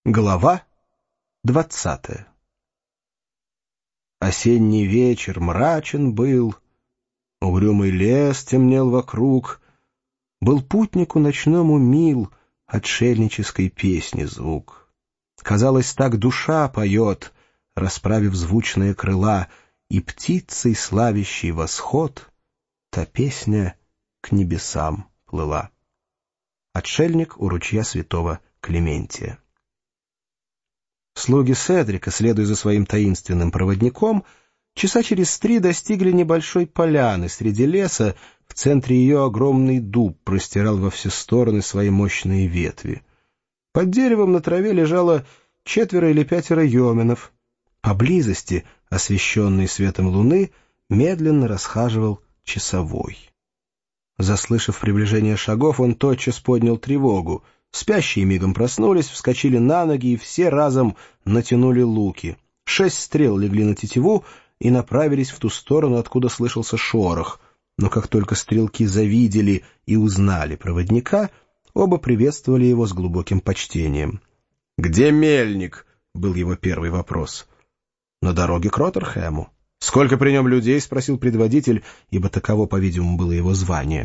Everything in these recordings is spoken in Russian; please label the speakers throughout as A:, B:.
A: Глава 20. Осенний вечер мрачен был, угрюмый лес темнел вокруг, был путнику ночному мил отшельнической песни звук. Казалось, так душа поет, расправив звучные крыла, и птицей, славящей восход, та песня к небесам плыла. Отшельник у ручья святого Клементия. Слуги Седрика, следуя за своим таинственным проводником, часа через 3 достигли небольшой поляны среди леса. В центре ее огромный дуб простирал во все стороны свои мощные ветви. Под деревом на траве лежало 4 или 5 йоменов. Поблизости, освещенный светом луны, медленно расхаживал часовой. Заслышав приближение шагов, он тотчас поднял тревогу. Спящие мигом проснулись, вскочили на ноги и все разом натянули луки. 6 стрел легли на тетиву и направились в ту сторону, откуда слышался шорох. Но как только стрелки завидели и узнали проводника, оба приветствовали его с глубоким почтением. «Где мельник?» — был его первый вопрос. «На дороге к Роттерхэму». «Сколько при нем людей?» — спросил предводитель, ибо таково, по-видимому, было его звание.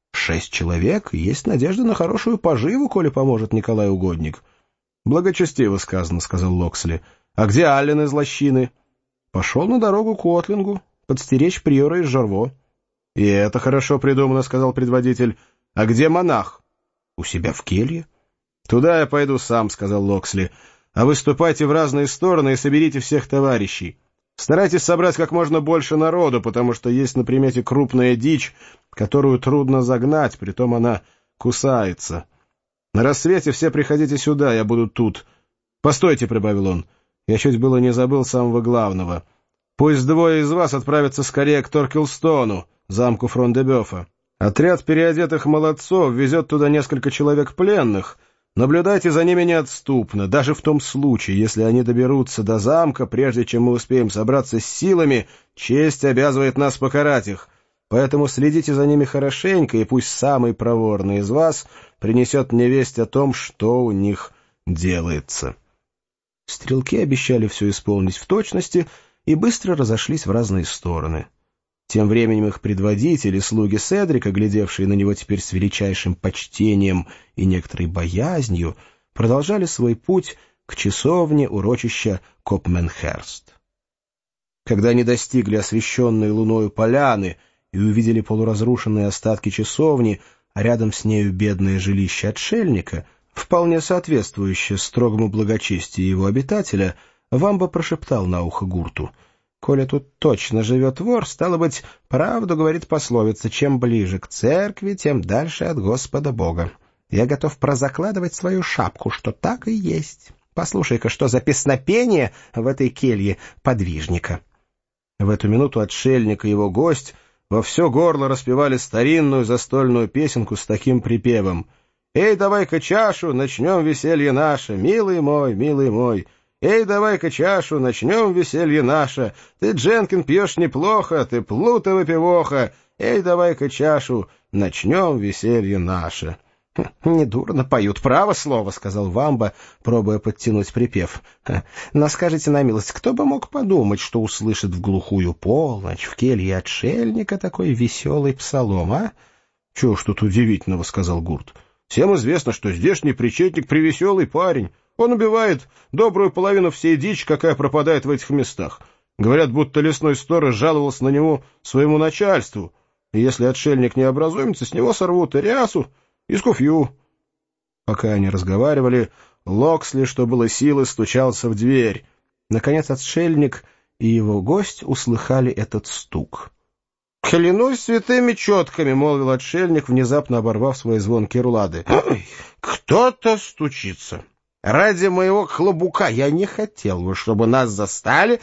A: 6 человек, и есть надежда на хорошую поживу, коли поможет Николай Угодник. — Благочестиво сказано, — сказал Локсли. — А где Аллен из лощины? — Пошел на дорогу к Отлингу, подстеречь приора из Жарво. — И это хорошо придумано, — сказал предводитель. — А где монах? — У себя в келье. — Туда я пойду сам, — сказал Локсли. — А вы ступайте в разные стороны и соберите всех товарищей. Старайтесь собрать как можно больше народу, потому что есть на примете крупная дичь, которую трудно загнать, притом она кусается. На рассвете все приходите сюда, я буду тут. Постойте, — прибавил он, — я чуть было не забыл самого главного. Пусть 2 из вас отправятся скорее к Торкелстону, замку Фрон-де-Бёфа. Отряд переодетых молодцов везет туда несколько человек пленных. Наблюдайте за ними неотступно, даже в том случае, если они доберутся до замка, прежде чем мы успеем собраться с силами, честь обязывает нас покарать их. Поэтому следите за ними хорошенько, и пусть самый проворный из вас принесет мне весть о том, что у них делается». Стрелки обещали все исполнить в точности и быстро разошлись в разные стороны. Тем временем их предводители, слуги Седрика, глядевшие на него теперь с величайшим почтением и некоторой боязнью, продолжали свой путь к часовне урочища Копменхерст. Когда они достигли освещенной луною поляны и увидели полуразрушенные остатки часовни, а рядом с нею бедное жилище отшельника, вполне соответствующее строгому благочестию его обитателя, Вамба прошептал на ухо Гурту: «Коли тут точно живет вор, стало быть, правду говорит пословица: чем ближе к церкви, тем дальше от Господа Бога. Я готов прозакладывать свою шапку, что так и есть. Послушай-ка, что за песнопение в этой келье подвижника». В эту минуту отшельник и его гость во все горло распевали старинную застольную песенку с таким припевом: «Эй, давай-ка чашу, начнем веселье наше, милый мой, милый мой! Эй, давай-ка чашу, начнем веселье наше! Ты, Дженкин, пьешь неплохо, ты плута выпивоха! Эй, давай-ка чашу, начнем веселье наше!» «Недурно поют, право слово», — сказал Вамба, пробуя подтянуть припев. «Но скажите на милость, кто бы мог подумать, что услышит в глухую полночь в келье отшельника такой веселый псалом, а?» «Чего ж тут удивительного», — сказал Гурт. «Всем известно, что здешний причетник превеселый парень. Он убивает добрую половину всей дичи, какая пропадает в этих местах. Говорят, будто лесной сторож жаловался на него своему начальству, и если отшельник не образумится, с него сорвут и рясу, и скуфью». Пока они разговаривали, Локсли, что было силы, стучался в дверь. Наконец отшельник и его гость услыхали этот стук. «Клянусь святыми четками», — молвил отшельник, внезапно оборвав свои звонкие рулады. «Кто-то стучится. Ради моего хлобука я не хотел бы, чтобы нас застали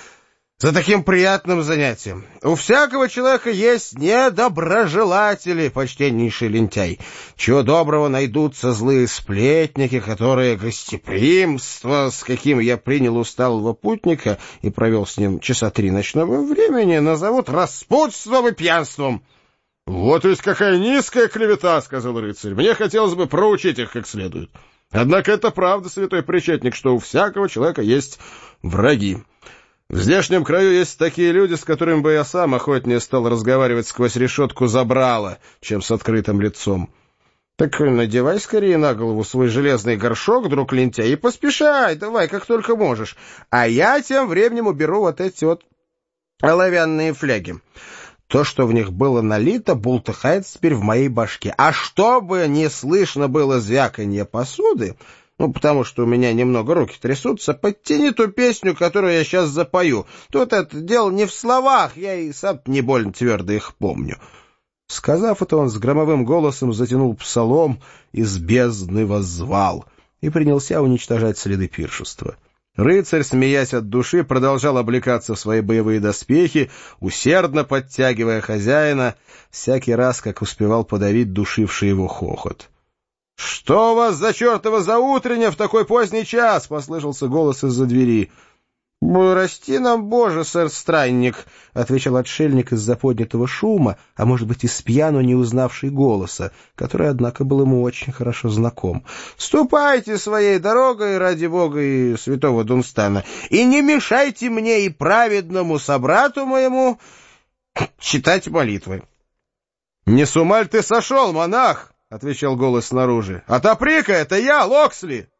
A: за таким приятным занятием. У всякого человека есть недоброжелатели, почтеннейший лентяй. Чего доброго найдутся злые сплетники, которые гостеприимство, с каким я принял усталого путника и провел с ним часа 3 ночного времени, назовут распутством и пьянством». «Вот ведь какая низкая клевета», — сказал рыцарь. «Мне хотелось бы проучить их как следует».
B: Однако это правда, святой причетник, что у всякого человека есть враги. В здешнем краю есть такие люди, с которыми бы я сам охотнее стал разговаривать сквозь решетку забрала, чем с открытым лицом. Так надевай скорее на голову свой железный горшок, друг лентяй, и поспешай, давай, как только можешь. А я тем временем уберу вот эти вот оловянные фляги. То, что в них было налито, бултыхается теперь в моей башке. А чтобы не слышно было звяканье посуды, потому что у меня немного руки трясутся, подтяни ту песню, которую я сейчас запою. Тут это дело не в словах, я и сам не больно твердо их помню». Сказав это, он с громовым голосом затянул псалом, из бездны воззвал и принялся уничтожать следы пиршества. Рыцарь, смеясь от души, продолжал облекаться в свои боевые доспехи, усердно подтягивая хозяина, всякий раз, как успевал подавить душивший его хохот. «Что у вас за чертова заутренне в такой поздний час?» — послышался голос из-за двери. «Расти нам, Боже, сэр-странник», — отвечал отшельник из-за поднятого шума, а может быть, из пьяну не узнавший голоса, который, однако, был ему очень хорошо знаком. «Ступайте своей дорогой, ради Бога и святого Дунстана, и не мешайте мне и праведному собрату моему читать молитвы». «Не с ума ль ты сошел, монах?» — отвечал голос снаружи. «Отопри-ка, это я, Локсли!»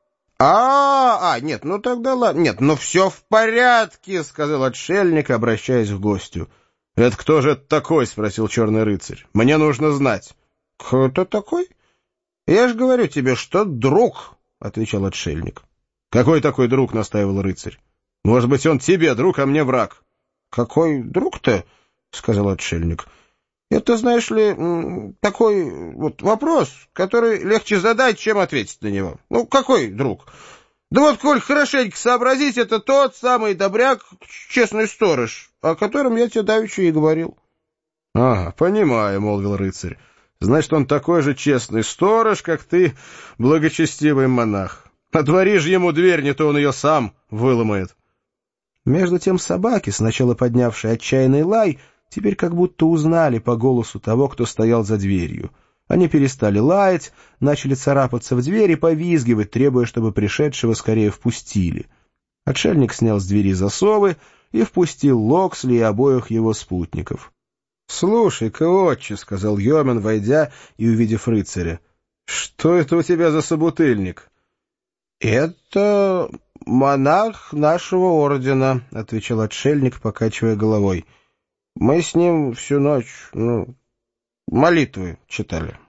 B: Нет, ну тогда ладно. Нет, ну все в порядке», — сказал отшельник, обращаясь к гостю. «Это кто же это такой?» — спросил черный рыцарь. «Мне нужно знать». «Кто такой? Я же говорю тебе, что друг», — отвечал отшельник. «Какой такой друг?» — настаивал рыцарь. «Может быть, он тебе друг, а мне враг». «Какой друг-то?» — сказал отшельник. «Это, знаешь ли, такой вот вопрос, который легче задать, чем ответить на него. Ну, какой друг? Да вот, коль хорошенько сообразить, это тот самый добряк, честный сторож, о котором я тебе давеча и говорил». Понимаю», — молвил рыцарь. «Значит, он такой же честный сторож, как ты, благочестивый монах. Отвори же ему дверь, не то он ее сам выломает».
A: Между тем собаки, сначала поднявшие отчаянный лай, теперь как будто узнали по голосу того, кто стоял за дверью. Они перестали лаять, начали царапаться в дверь и повизгивать, требуя, чтобы пришедшего скорее впустили. Отшельник снял с двери засовы и впустил Локсли и обоих его спутников. «Слушай-ка, отче», — сказал Йомен, войдя и увидев рыцаря, — «что это у тебя за собутыльник?» «Это монах нашего ордена», — отвечал отшельник, покачивая головой. «Мы с ним всю ночь, молитвы читали».